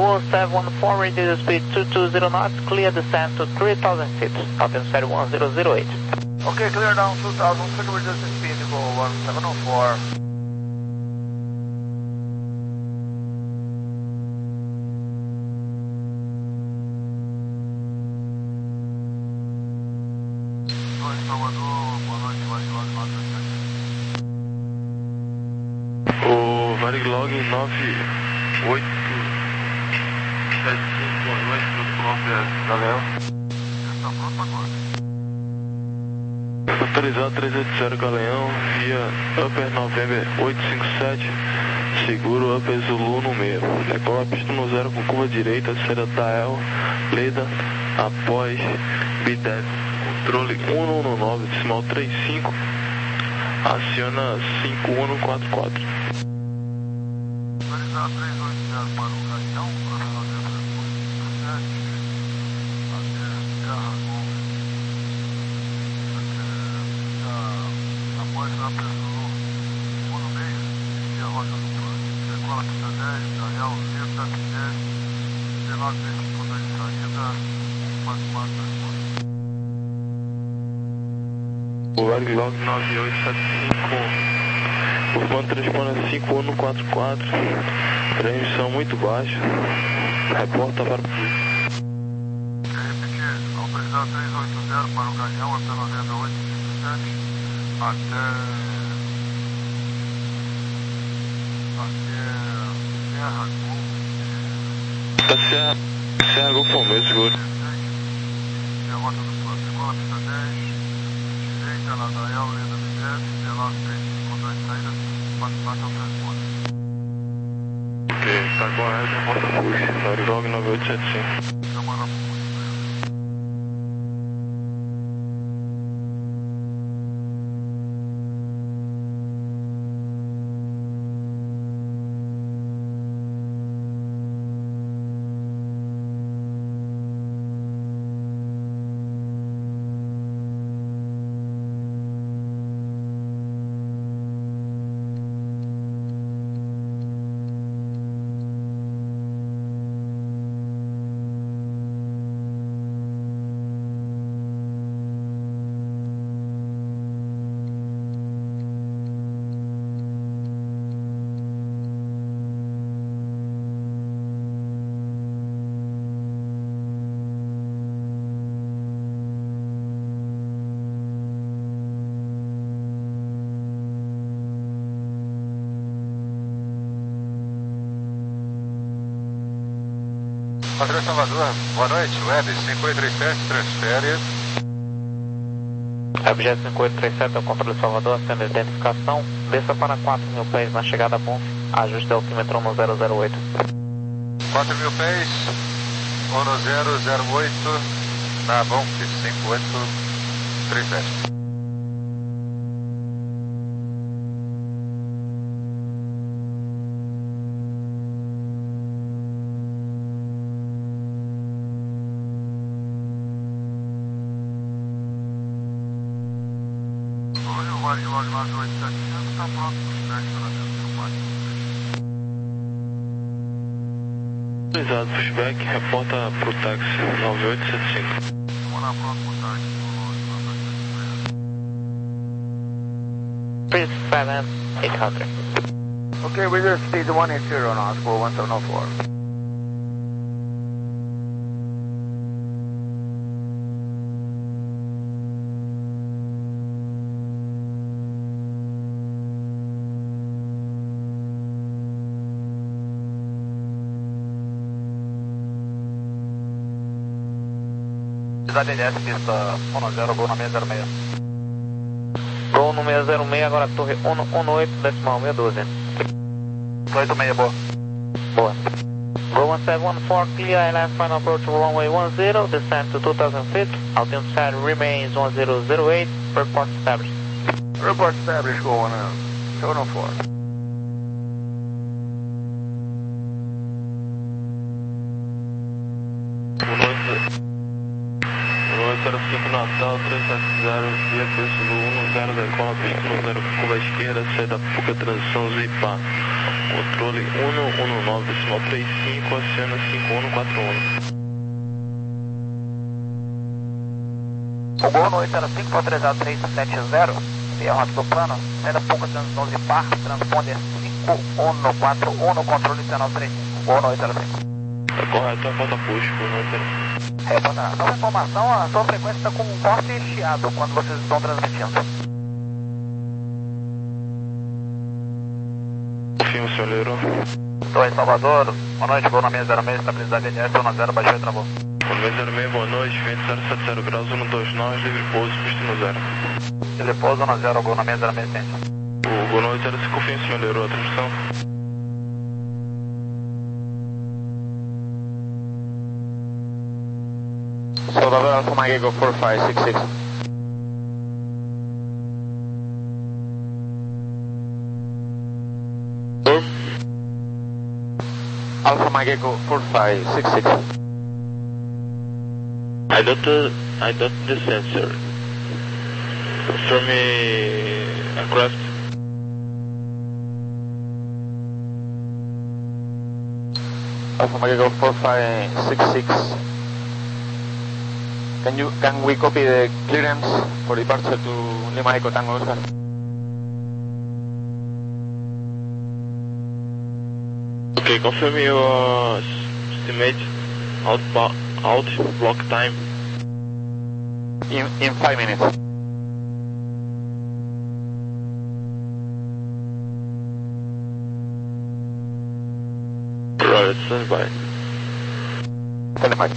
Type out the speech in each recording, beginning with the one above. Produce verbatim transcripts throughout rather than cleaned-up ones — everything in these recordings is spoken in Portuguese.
Gol seven one four, radio speed two two zero knots, clear descent to three thousand feet, altimeter set one zero zero eight. Okay, clear down two thousand feet, reduce the speed, Gol one seven oh four. Salvador, boa noite, Varilog nove oito sete. O Varilog nove oito sete cinco, boa noite, tudo pronto, Galeão. Está pronto agora. Autorizado três oito zero Galeão, via Upper November oito cinco sete, seguro Upper Zulu no meio. Decola a pista no zero com curva direita, saída da El, Leda, após B dez. Controle um um nove, decimal trinta e cinco, aciona cinco um quatro quatro. Autorizado três oito zero para o Galeão, para o Novembro oito cinco sete, até Terra Golf, até após a Zulu, um no meio, e a rota do plano. Decola a pista dez, Gael, Leta, dez, dezenove vezes por de saída, um quatro quatro. O Varilog nove oito sete cinco, o plano transpõe cinco um quatro quatro, transmissão muito baixa, reporta para o polícia. Quer repetir, autorizado três oito zero para o Galeão, até Novembro oito cinco sete, até... até Serra Golf. Até Serra, Serra Golf ao meu seguro. E a rota do plano, decola a pista dez, direita na Dael, Leda B dez, dezenove três cinco dois saída, quatro quatro ao transporte. Ok, está correto, reporta push, Varilog nove oito sete cinco. Câmara push. Padrão Salvador, boa noite, Web cinco oito três sete, transfere. Objeto cinco oito três sete, é o controle Salvador, acende a identificação, desça para quatro mil pés na chegada a Bonf, ajuste altímetro no zero zero oito. quatro mil pés, no zero zero oito, na Bonf cinco oito três sete. O Varilog nove oito sete cinco está pronto para o check para dentro do quarto. Autorizado pushback, reporta para o táxi nove oito sete cinco. Vamos lá pronto para o táxi. three seven eight hundred. Okay, reduce speed one eight zero knots for one seven oh four. Cidade N S, pista um zero, Gol no seis zero seis. Gol no seis zero seis, agora torre um um oito, decimal meia dúzia. oito seis, boa. Boa. Gol one seven one four, clear, I L F final approach runway one zero, descent to two thousand feet, altimeter set remains one zero zero eight, report established. Report established, Gol one seven oh four. zero cinco Natal, três sete zero, via Preço um zero, decola pista no zero, curva esquerda, saída Puca, transição Zipar. controle um um nove, decimal três cinco, acena cinco um quatro um. O Gol no oito zero cinco, autorizado três sete zero, via rota do plano, saída pouco doze par, transponder cinco um quatro um, no controle dezenove três cinco, Gol no oito zero cinco. Tá correto, a falta push, Gol no oito zero cinco. Reporta, nova informação, a sua frequência está com um corte e chiado quando vocês estão transmitindo. Confirma, senhor Leiro. Torre Salvador, boa noite, Gol na minha zero seis, estabilidade N S um zero, baixou e travou. Colomia zero seis, boa noite, vento zero sete zero graus, um dois nove, livre pouso, pista no zero. Livre pouso no zero, Gol na minha zero seis, ciência. O Gol no oito zero cinco, confirma, senhor Leiro, a transmissão. Salvador Alpha Mike Echo four five six six. Alpha Mike Echo four five six six. I got the, I got the sensor. Confirm me aircraft. Alpha Mike Echo four five six six. Can you can we copy the clearance for departure to Lima Echo Tango Oscar? Okay, confirm your estimate out, out block time. In in five minutes. Right, stand by. Stand by.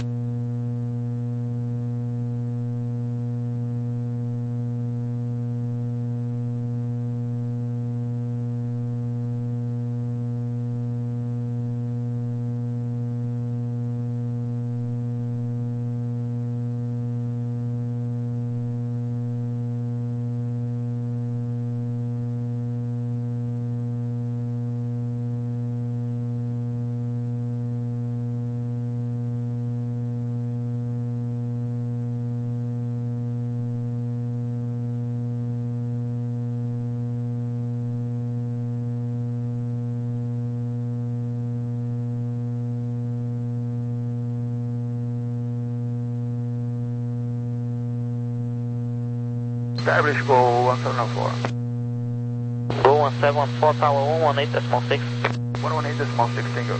Establish Go one seven four. Go one seven four, Tower one one eight decimal six. one one eight decimal six, single.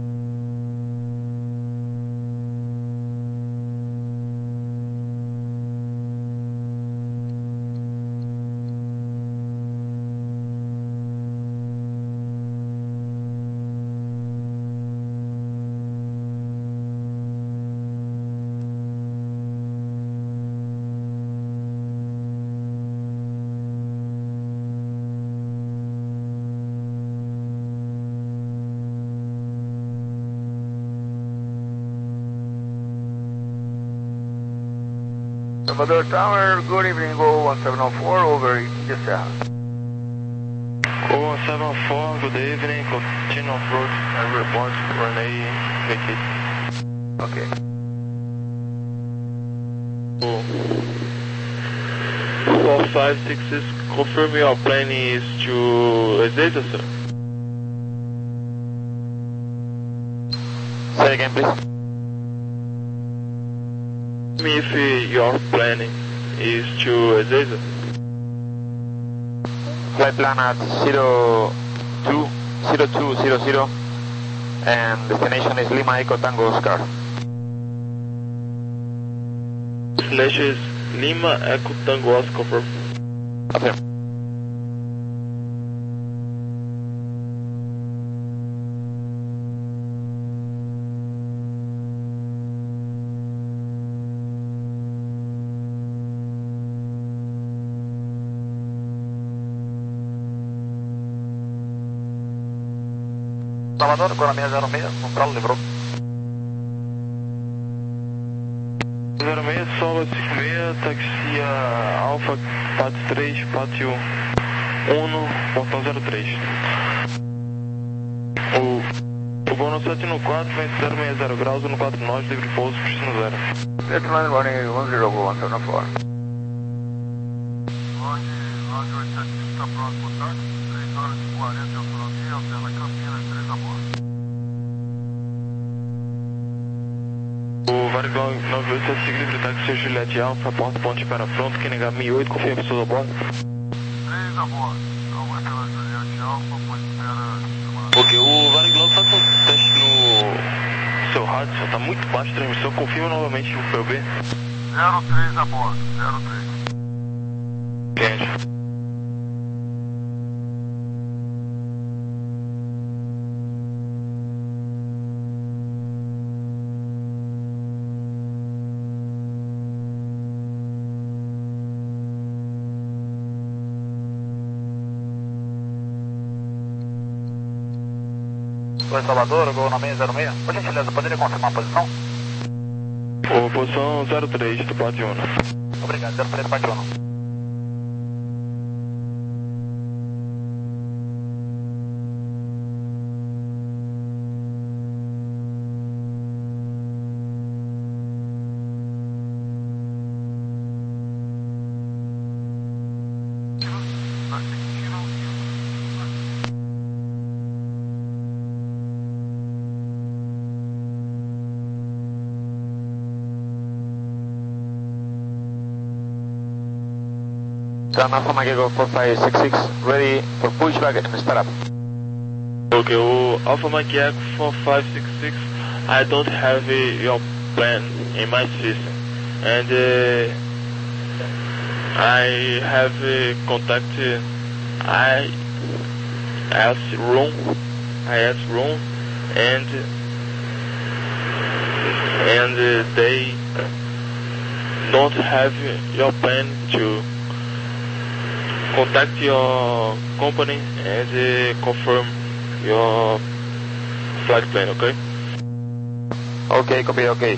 Salvador Tower, good evening, Go one seven four, over India Serra. Go one seven four, good evening, continue approach, I report for an A vacate. Okay. four five six six, confirm your plane is to Ezeiza, sir. Say again, please. If uh, your planning is to Ezeiza. Flight plan at zero two zero two zero zero and destination is Lima Echo Tango Oscar. Destination is Lima Echo Tango Oscar. Confirm. Affirm. Salvador, Gol na minha zero seis, controle, livrou. zero seis, solo cinco seis, taxia Alfa, Pat três, Pátio um, portão zero três. O, o Gol no sete no quatro, vem zero seis zero graus, um quatro nove, livre pouso, pista no zero. Deadline running one zero, Go one seven four. Longe, longe oito sete cinco, está pronto, boa tarde. três horas e quarenta, autonomia, alterna caminho. O Varigol nove oito sete cinco, livre táxi Juliette Alfa, porta ponte para pronto, K N H mil e oito, confirma pessoas a bordo. três a bordo, então vai pela Juliette Alfa, pode espera... Porque o Varigol tá com um teste no seu rádio, só tá muito baixo a transmissão, confirma novamente o P U B. zero três a bordo, zero três. Entende? Oi, Salvador, Gol nove zero seis. Por gentileza, poderia confirmar a posição? Ô, posição zero três do Pátio Uno. Obrigado, zero três Pátio Uno. Sun Alpha Mike Echo four five six six, ready for pushback and start up. Okay, o Alpha Mike Echo four five six six, I don't have uh, your plan in my system, and uh, I have uh, contacted I asked room, I asked room, and and uh, they don't have your plan to contact your company and uh, confirm your flight plan, okay? Ok, copy, ok.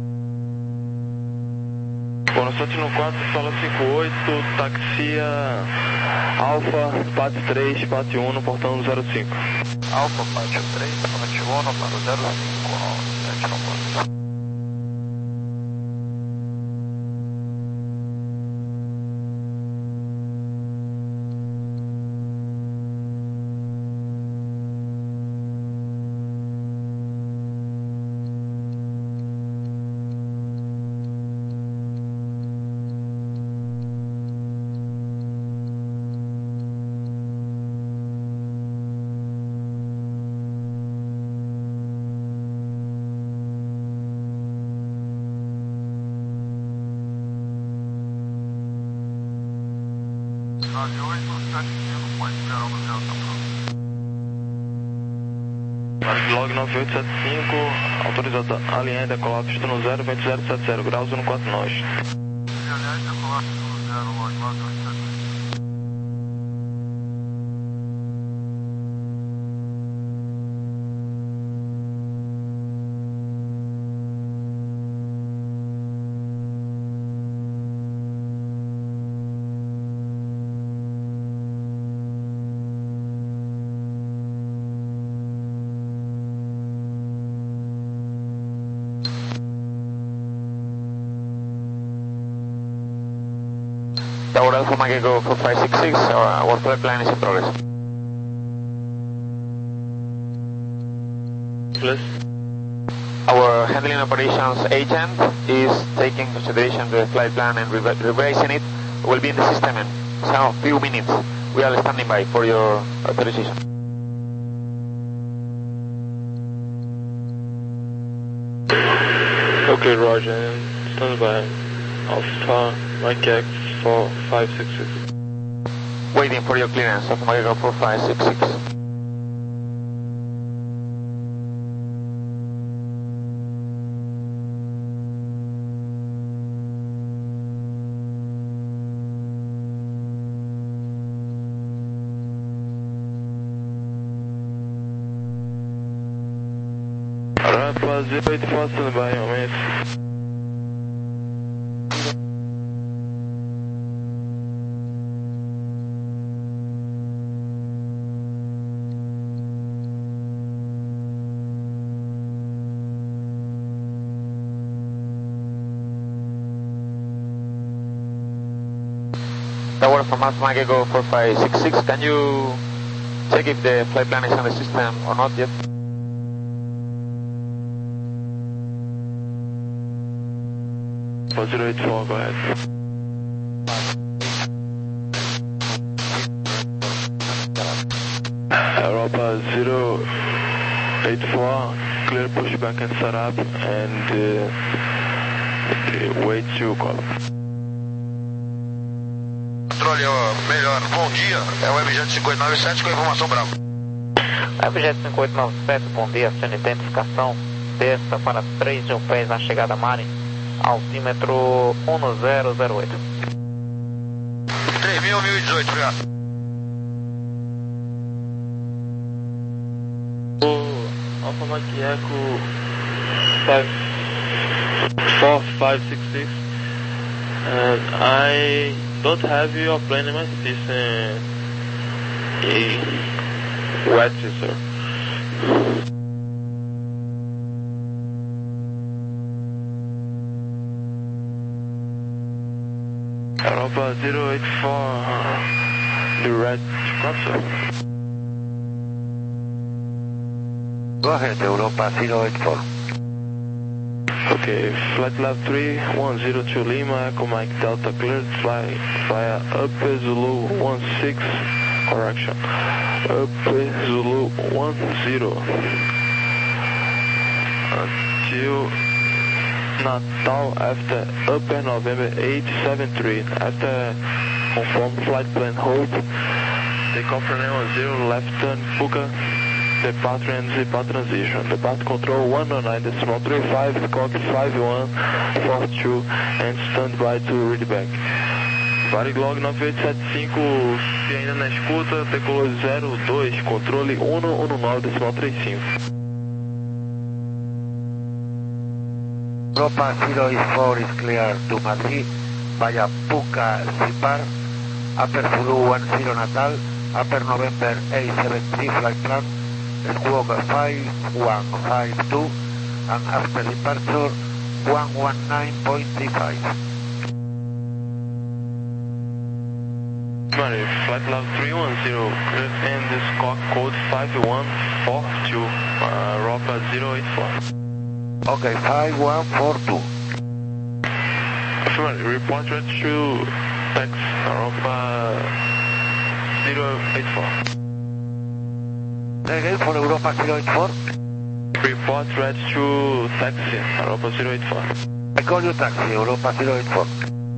Bom, no sete um quatro, sala cinco oito, taxia Alfa, Pátio três, Pátio um, portão zero cinco. Alfa, Pátio três, Pátio um, para o zero cinco, sete um quatro. nove oito sete cinco, pode esperar o museu, tá pronto. Log nove oito sete cinco, autorizado a alinhar e decolar pista no zero, vento zero sete zero graus, um quatro nós. E aliás, decolar no zero, log nove oito sete cinco. Tower Alpha Mike Echo four five six six, our, our flight plan is in progress. Please. Our handling operations agent is taking consideration the flight plan and rev revising it. Will be in the system in some few minutes. We are standing by for your authorization. Okay, Roger, stand by. Alpha Mike Echo four five six six. Waiting for your clearance of Mike Echo four five six six. Alright, zero eight four stand by, homens. Tower from Alpha Mike Echo four five six six, can you check if the flight plan is on the system or not yet? Europa zero eight four, go ahead. Europa zero eight four, clear pushback and setup, and uh, wait to call. Controle, melhor, bom dia, é o Webjet cinco oito nove sete com a informação brava. Webjet cinco oito nove sete, bom dia, sendo identificação, desça para três mil pés na chegada Mari, altímetro um zero zero oito. três mil, mil e dezoito, obrigado. Alpha Mike Echo four five six six, and I don't have your plane in my system in wet, sir. Europa zero eight four, uh, the red crossor. Go ahead, Europa zero eight four. Okay, flight level three one zero two Lima, Echo Mike Delta cleared, fly via Upper Zulu one six, correction, Upper Zulu one zero, until Natal after Upper November eight seven three, after confirm flight plan hold, takeoff runway one zero, left turn, Puka, departure and Z-P A transition. Depart control one oh nine decimal three five, clock five one four two, and stand by to read back. Varig log nove oito sete cinco, se ainda na escuta, decolou zero dois, controle um um nove decimal três cinco. Europa zero eight four is clear to Madrid via Puka Zipar, Upper Zulu one zero Natal, Upper November eight seven three flight plan, squawk five one five two, and after departure one one nine point three five. Mari, flight level three one zero, and the squawk code five one four two, uh, Europa zero eight four. Okay, five one four two. Report red to tax Europa zero eight four. Again for Europa zero eight four. Report red to taxi Europa zero eight four. I call you taxi, Europa zero eight four.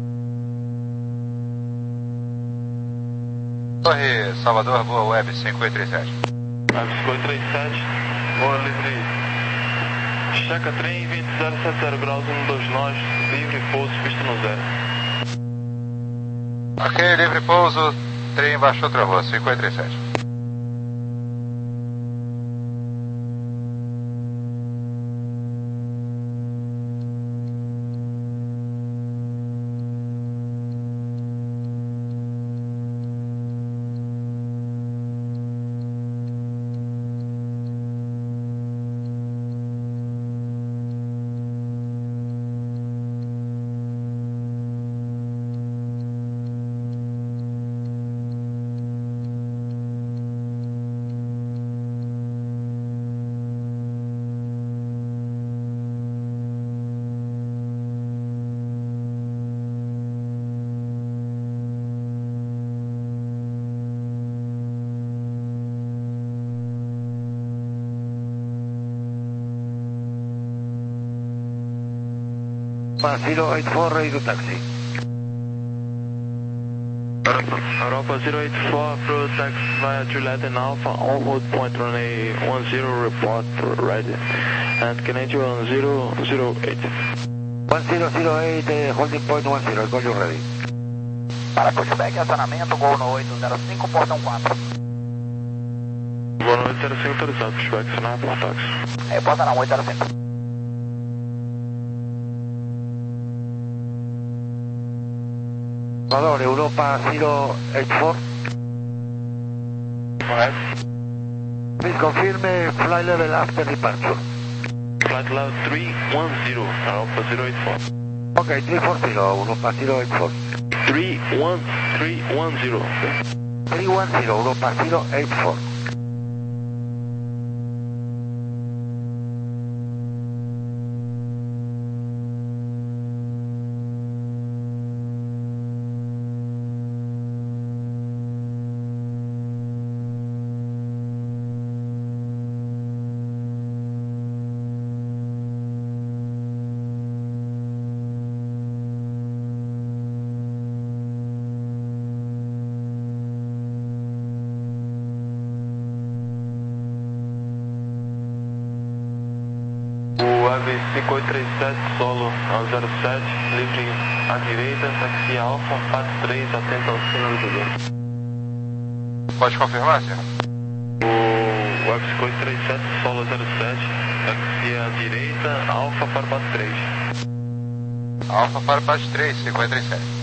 Torre Salvador, boa web cinco oito três sete. Web cinco oito três sete, boa livre. Checa trem vinte zero sete zero graus, um dois nós, livre pouso, pista no zero. Ok, livre pouso, trem baixou travou, cinco oito três sete. zero eight four, radio taxi. Europa zero eight four, pro taxi via Juliet and Alpha, on hold point runway one zero, report ready. And Canadian one zero zero eight. one zero zero eight, uh, holding point one zero, call you ready. Para pushback e acionamento, Gol no oito zero cinco, portão quatro. Gol no oito zero cinco autorizado, pushback, sinal, portax. Reporta na oito zero cinco. Salvador, Europa zero eight four. Correct. Please confirm uh, flight level after departure. Flight level three one zero, Europa zero eight four. Okay, three forty, Europa zero eight four. three one three one zero. three one zero, Europa zero eight four. nove cinco oito três sete, solo ao zero sete, livre à direita, taxi Alfa, Fat três, atento ao sinal do Google. Pode confirmar, senhor? O Web cinco oito três sete, solo zero sete, taxi à direita, Alfa para Fat três. Alfa para Fat três, cinco oito três sete.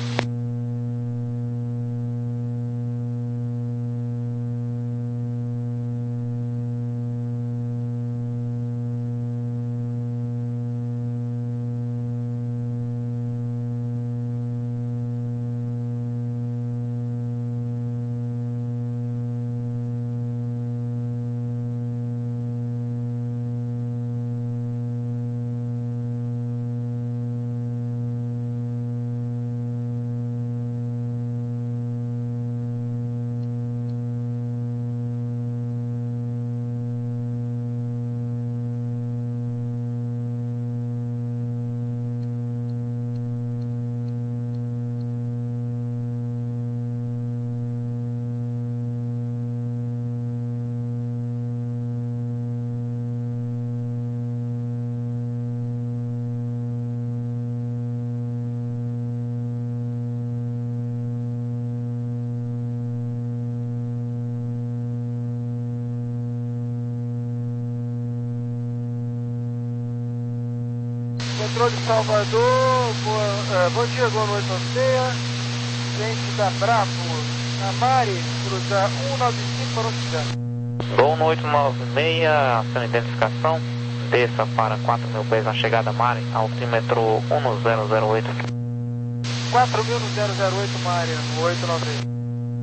Controle Salvador, boa, uh, bom dia, boa noite a você. Frente da Bravo, na Mari, cruza um nove cinco para o oceano. Gol no oito nove seis, ação identificação, desça para quatro mil pés na chegada Mari, altímetro um zero zero oito. quatro mil no zero zero oito, Mari, no oito nove seis.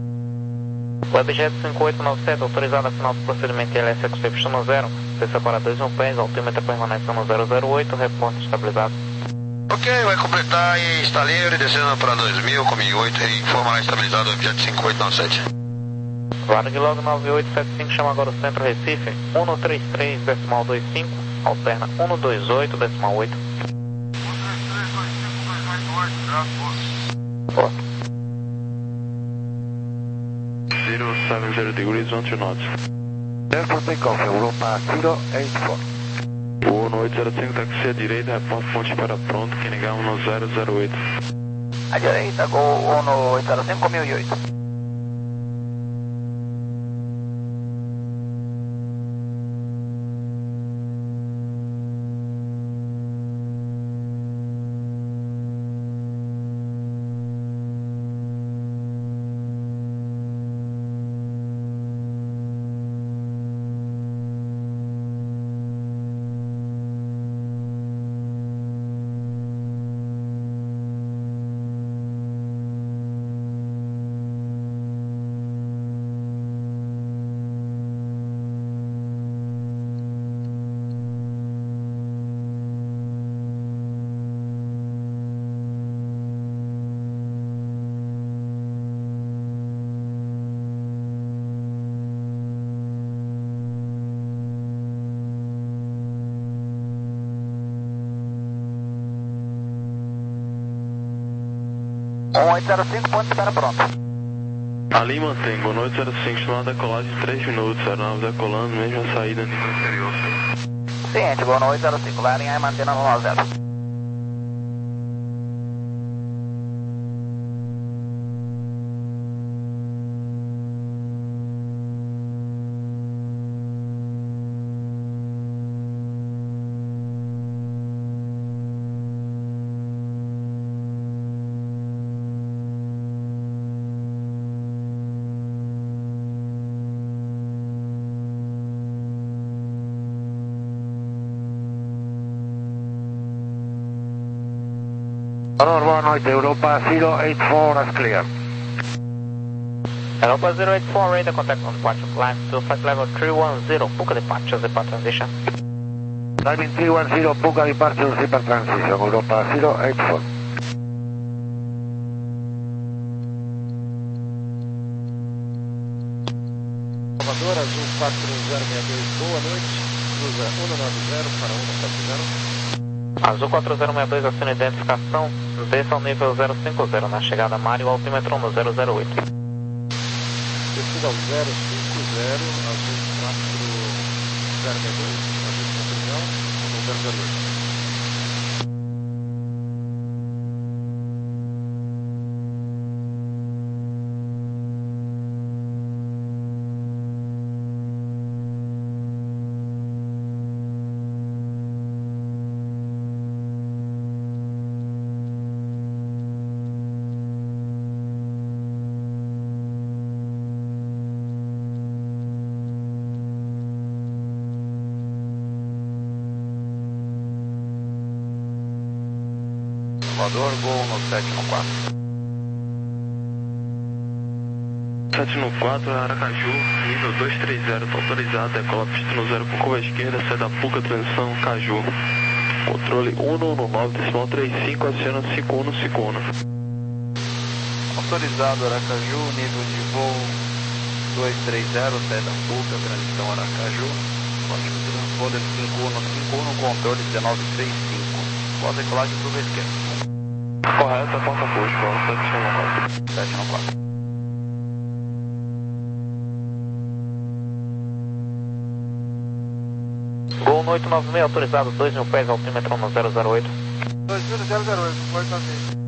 Webjet cinco oito nove sete, autorizado a final do procedimento L S Exception zero, desça para dois mil pés, altímetro permanece no zero zero oito, reporte estabilizado. Ok, vai completar e está livre, descendo para dois mil, com mil e oito, e informará estabilizado o Webjet cinco oito nove sete. Varglog nove oito sete cinco, chama agora o centro Recife, um três três decimal dois cinco, alterna um dois oito decimal oito. um três três dois cinco dois oito oito, graças. Boa. zero seven zero degrees, one two knots. Airport takeoff, Europa zero eight four. O um oito zero cinco, taxi à direita, reporte ponte para pronto, K N H um zero zero oito. À direita, Gol um oito zero cinco, mil e oito. um oito zero cinco, ponto de espera pronto. Ali mantém, Gol oito zero cinco, estou na decolagem de três minutos, aeronave decolando, mesma saída nível inferior. Ciente, Gol oito zero cinco, landing e mantendo no nove zero. Boa noite, Europa zero eight four, as clear. Europa zero eight four, radar contact on departure flight to flight level three one zero, Puka departure, zipper transition. Diving three one zero, Puka departure, zipper transition, Europa zero eight four. Salvador, Azul quatro zero seis dois, boa noite, cruza um nove zero para um sete zero. Azul quatro zero seis dois, assina identificação, desça ao nível zero cinco zero, na chegada Mário, altímetro no zero zero oito. Descida ao zero cinco zero, Azul quatro zero seis dois, Azul com prisão, no zero zero oito. Equador, Gol no sete no quatro. sete no quatro, Aracaju, nível dois três zero, tá autorizado, decola pista no zero com curva esquerda, sai da Puca, transição Caju. Controle um um nove, decimal trinta e cinco, aciona cinco um no segundo. Autorizado Aracaju, nível de voo dois três zero, sai da Puca, transição Aracaju. Código de transponder cinco um no cinco um no controle dezenove trinta e cinco. Pós decolagem curva esquerda. Correto, porta acústica, sete no quatro. sete no quatro. Gol no oito nove seis, autorizado dois mil pés, altímetro no zero zero oito. dois mil zero zero oito, pode fazer.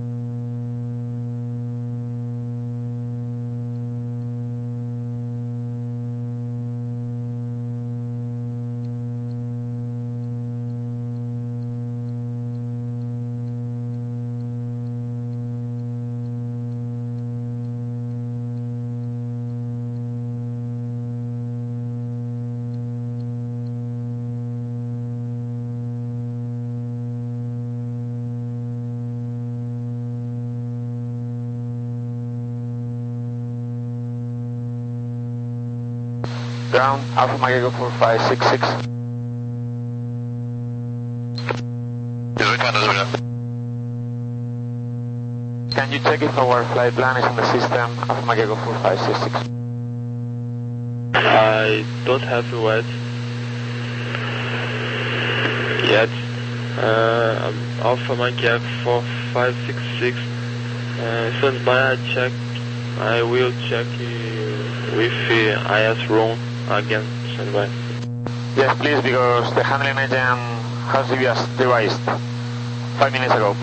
Ground, Alpha Mike four five six six. Can you check if our flight plan is on the system, Alpha Mike four five six six? I don't have it yet. Yet. Uh, I'm Alpha Mike four five six six. Uh, stand by, I check. I will check uh, with uh, I S room again. Stand by. Yes, please, because the handling agent has device five minutes ago.